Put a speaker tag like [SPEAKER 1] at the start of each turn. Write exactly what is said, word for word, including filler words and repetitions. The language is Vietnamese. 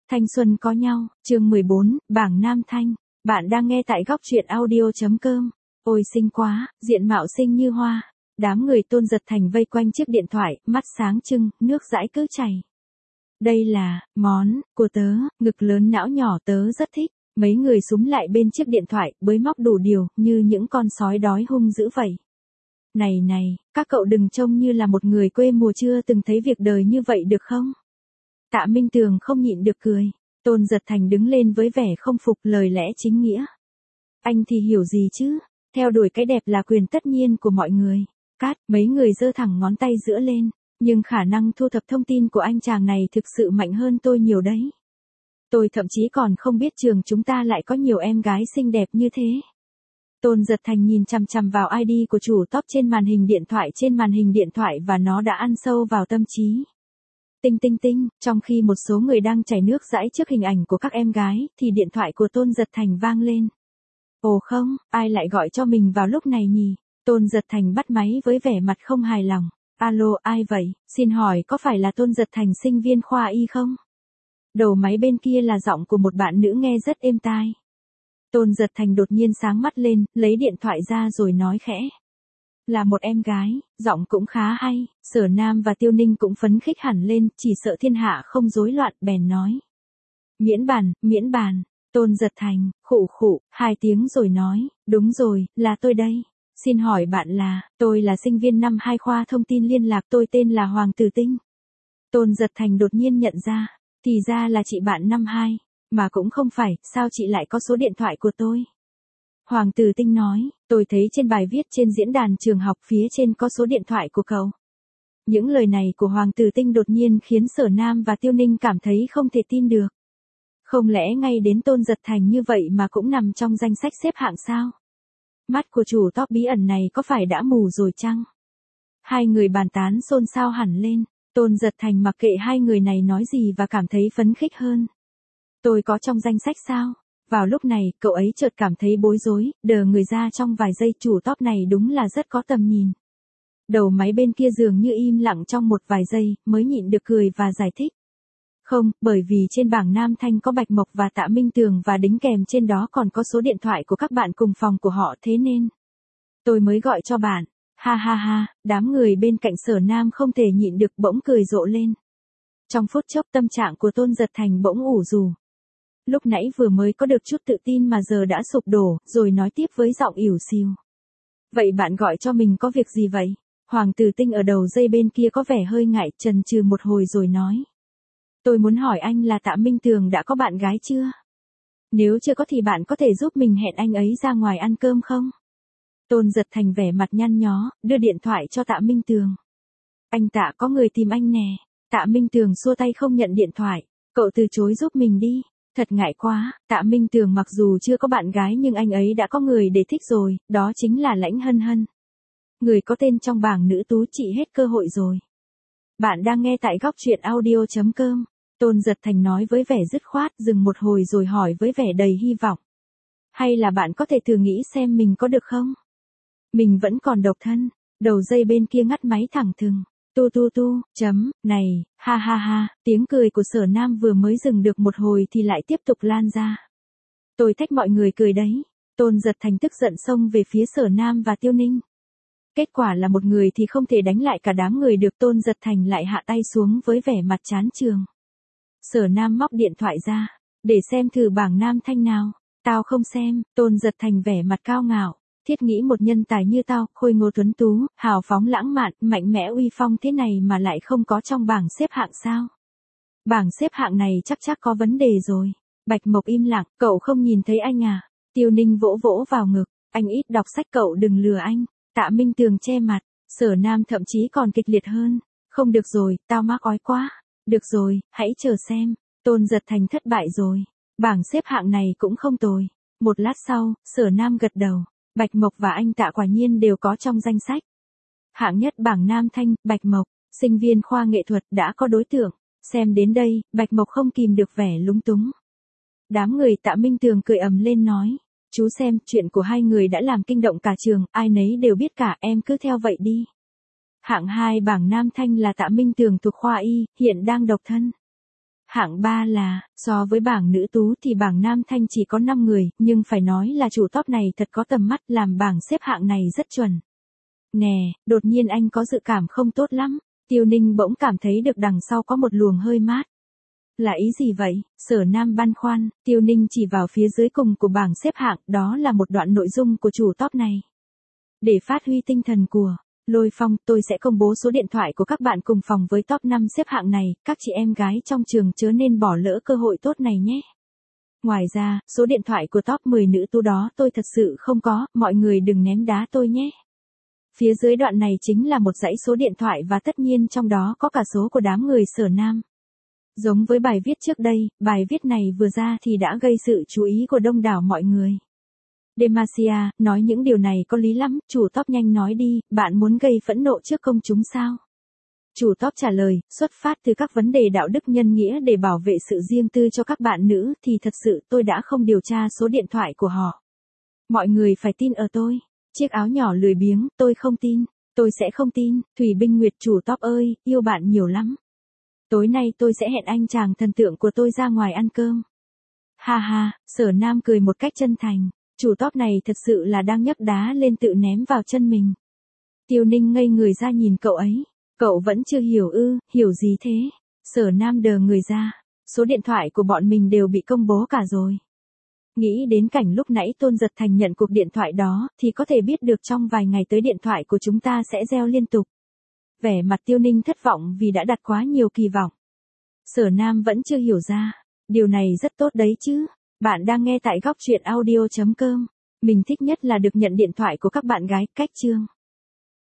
[SPEAKER 1] Thanh xuân có nhau, chương mười bốn, bảng Nam Thanh. Bạn đang nghe tại góc truyện audio.com. Ôi xinh quá, diện mạo xinh như hoa. Đám người Tôn Giật Thành vây quanh chiếc điện thoại, mắt sáng trưng, nước dãi cứ chảy. Đây là, món, của tớ, ngực lớn não nhỏ tớ rất thích. Mấy người súm lại bên chiếc điện thoại, bới móc đủ điều, như những con sói đói hung dữ vậy. Này này, các cậu đừng trông như là một người quê mùa chưa từng thấy việc đời như vậy được không? Tạ Minh Tường không nhịn được cười. Tôn Giật Thành đứng lên với vẻ không phục lời lẽ chính nghĩa. Anh thì hiểu gì chứ? Theo đuổi cái đẹp là quyền tất nhiên của mọi người. Cát, mấy người giơ thẳng ngón tay giữa lên. Nhưng khả năng thu thập thông tin của anh chàng này thực sự mạnh hơn tôi nhiều đấy. Tôi thậm chí còn không biết trường chúng ta lại có nhiều em gái xinh đẹp như thế. Tôn Giật Thành nhìn chằm chằm vào i đê của chủ top trên màn hình điện thoại trên màn hình điện thoại và nó đã ăn sâu vào tâm trí. Tinh tinh tinh, trong khi một số người đang chảy nước dãi trước hình ảnh của các em gái, thì điện thoại của Tôn Giật Thành vang lên. Ồ không, ai lại gọi cho mình vào lúc này nhỉ? Tôn Giật Thành bắt máy với vẻ mặt không hài lòng. Alo, ai vậy? Xin hỏi có phải là Tôn Giật Thành sinh viên khoa y không? Đầu máy bên kia là giọng của một bạn nữ nghe rất êm tai. Tôn Giật Thành đột nhiên sáng mắt lên, lấy điện thoại ra rồi nói khẽ. Là một em gái, giọng cũng khá hay. Sở Nam và Tiêu Ninh cũng phấn khích hẳn lên, chỉ sợ thiên hạ không rối loạn, bèn nói. Miễn bàn, miễn bàn. Tôn Giật Thành, khụ khụ, hai tiếng rồi nói, đúng rồi, là tôi đây. Xin hỏi bạn là, tôi là sinh viên năm hai khoa thông tin liên lạc, tôi tên là Hoàng Tử Tinh. Tôn Giật Thành đột nhiên nhận ra, thì ra là chị bạn năm hai, mà cũng không phải, sao chị lại có số điện thoại của tôi? Hoàng Tử Tinh nói, tôi thấy trên bài viết trên diễn đàn trường học phía trên có số điện thoại của cậu. Những lời này của Hoàng Tử Tinh đột nhiên khiến Sở Nam và Tiêu Ninh cảm thấy không thể tin được. Không lẽ ngay đến Tôn Giật Thành như vậy mà cũng nằm trong danh sách xếp hạng sao? Mắt của chủ top bí ẩn này có phải đã mù rồi chăng? Hai người bàn tán xôn xao hẳn lên. Tôn Giật Thành mặc kệ hai người này nói gì và cảm thấy phấn khích hơn. Tôi có trong danh sách sao? Vào lúc này, cậu ấy chợt cảm thấy bối rối, đờ người ra trong vài giây. Chủ top này đúng là rất có tầm nhìn. Đầu máy bên kia dường như im lặng trong một vài giây, mới nhịn được cười và giải thích. Không, bởi vì trên bảng Nam Thanh có Bạch Mộc và Tạ Minh Tường và đính kèm trên đó còn có số điện thoại của các bạn cùng phòng của họ, thế nên tôi mới gọi cho bạn. Ha ha ha, đám người bên cạnh Sở Nam không thể nhịn được bỗng cười rộ lên. Trong phút chốc tâm trạng của Tôn Giật Thành bỗng ủ rù. Lúc nãy vừa mới có được chút tự tin mà giờ đã sụp đổ, rồi nói tiếp với giọng ỉu xìu. Vậy bạn gọi cho mình có việc gì vậy? Hoàng Tử Tinh ở đầu dây bên kia có vẻ hơi ngại, chần chừ một hồi rồi nói. Tôi muốn hỏi anh là Tạ Minh Tường đã có bạn gái chưa? Nếu chưa có thì bạn có thể giúp mình hẹn anh ấy ra ngoài ăn cơm không? Tôn Giật Thành vẻ mặt nhăn nhó, đưa điện thoại cho Tạ Minh Tường. Anh Tạ, có người tìm anh nè. Tạ Minh Tường xua tay không nhận điện thoại. Cậu từ chối giúp mình đi. Thật ngại quá. Tạ Minh Tường mặc dù chưa có bạn gái nhưng anh ấy đã có người để thích rồi, đó chính là Lãnh Hân Hân. Người có tên trong bảng nữ tú chị hết cơ hội rồi. Bạn đang nghe tại góc truyện audio.com. Tôn Giật Thành nói với vẻ dứt khoát, dừng một hồi rồi hỏi với vẻ đầy hy vọng. Hay là bạn có thể thử nghĩ xem mình có được không? Mình vẫn còn độc thân. Đầu dây bên kia ngắt máy thẳng thừng. Tu tu tu, chấm, này, ha ha ha, tiếng cười của Sở Nam vừa mới dừng được một hồi thì lại tiếp tục lan ra. Tôi thách mọi người cười đấy. Tôn Giật Thành tức giận xông về phía Sở Nam và Tiêu Ninh. Kết quả là một người thì không thể đánh lại cả đám người được. Tôn Giật Thành lại hạ tay xuống với vẻ mặt chán chường. Sở Nam móc điện thoại ra. Để xem thử bảng Nam Thanh nào. Tao không xem. Tôn Giật Thành vẻ mặt cao ngạo. Thiết nghĩ một nhân tài như tao, khôi ngô tuấn tú, hào phóng lãng mạn, mạnh mẽ uy phong thế này mà lại không có trong bảng xếp hạng sao? Bảng xếp hạng này chắc chắc có vấn đề rồi. Bạch Mộc im lặng, cậu không nhìn thấy anh à? Tiêu Ninh vỗ vỗ vào ngực, anh ít đọc sách, cậu đừng lừa anh. Tạ Minh Tường che mặt, Sở Nam thậm chí còn kịch liệt hơn. Không được rồi, tao mắc ói quá. Được rồi, hãy chờ xem. Tôn Giật Thành thất bại rồi. Bảng xếp hạng này cũng không tồi. Một lát sau, Sở Nam gật đầu. Bạch Mộc và anh Tạ quả nhiên đều có trong danh sách. Hạng nhất bảng Nam Thanh, Bạch Mộc, sinh viên khoa nghệ thuật đã có đối tượng. Xem đến đây, Bạch Mộc không kìm được vẻ lúng túng. Đám người Tạ Minh Tường cười ầm lên nói. Chú xem, chuyện của hai người đã làm kinh động cả trường, ai nấy đều biết cả, em cứ theo vậy đi. Hạng hai bảng Nam Thanh là Tạ Minh Tường thuộc khoa y, hiện đang độc thân. Hạng ba là, so với bảng nữ tú thì bảng nam thanh chỉ có năm người, nhưng phải nói là chủ top này thật có tầm mắt, làm bảng xếp hạng này rất chuẩn. Nè, đột nhiên anh có dự cảm không tốt lắm. Tiêu Ninh bỗng cảm thấy được đằng sau có một luồng hơi mát. Là ý gì vậy? Sở Nam băn khoăn, Tiêu Ninh chỉ vào phía dưới cùng của bảng xếp hạng, đó là một đoạn nội dung của chủ top này. Để phát huy tinh thần của Lôi Phong, tôi sẽ công bố số điện thoại của các bạn cùng phòng với top năm xếp hạng này, các chị em gái trong trường chớ nên bỏ lỡ cơ hội tốt này nhé. Ngoài ra, số điện thoại của top mười nữ tú đó tôi thật sự không có, mọi người đừng ném đá tôi nhé. Phía dưới đoạn này chính là một dãy số điện thoại và tất nhiên trong đó có cả số của đám người Sở Nam. Giống với bài viết trước đây, bài viết này vừa ra thì đã gây sự chú ý của đông đảo mọi người. Demacia, nói những điều này có lý lắm, chủ top nhanh nói đi, bạn muốn gây phẫn nộ trước công chúng sao? Chủ top trả lời, xuất phát từ các vấn đề đạo đức nhân nghĩa để bảo vệ sự riêng tư cho các bạn nữ thì thật sự tôi đã không điều tra số điện thoại của họ. Mọi người phải tin ở tôi. Chiếc áo nhỏ lười biếng, tôi không tin, tôi sẽ không tin, Thủy Binh Nguyệt chủ top ơi, yêu bạn nhiều lắm. Tối nay tôi sẽ hẹn anh chàng thần tượng của tôi ra ngoài ăn cơm. Ha ha, Sở Nam cười một cách chân thành, chủ top này thật sự là đang nhấc đá lên tự ném vào chân mình. Tiêu Ninh ngây người ra nhìn cậu ấy, cậu vẫn chưa hiểu ư, hiểu gì thế? Sở Nam đờ người ra, số điện thoại của bọn mình đều bị công bố cả rồi. Nghĩ đến cảnh lúc nãy Tôn Giật Thành nhận cuộc điện thoại đó, thì có thể biết được trong vài ngày tới điện thoại của chúng ta sẽ reo liên tục. Vẻ mặt Tiêu Ninh thất vọng vì đã đặt quá nhiều kỳ vọng. Sở Nam vẫn chưa hiểu ra. Điều này rất tốt đấy chứ. Bạn đang nghe tại góc truyện audio chấm com. Mình thích nhất là được nhận điện thoại của các bạn gái, cách chương.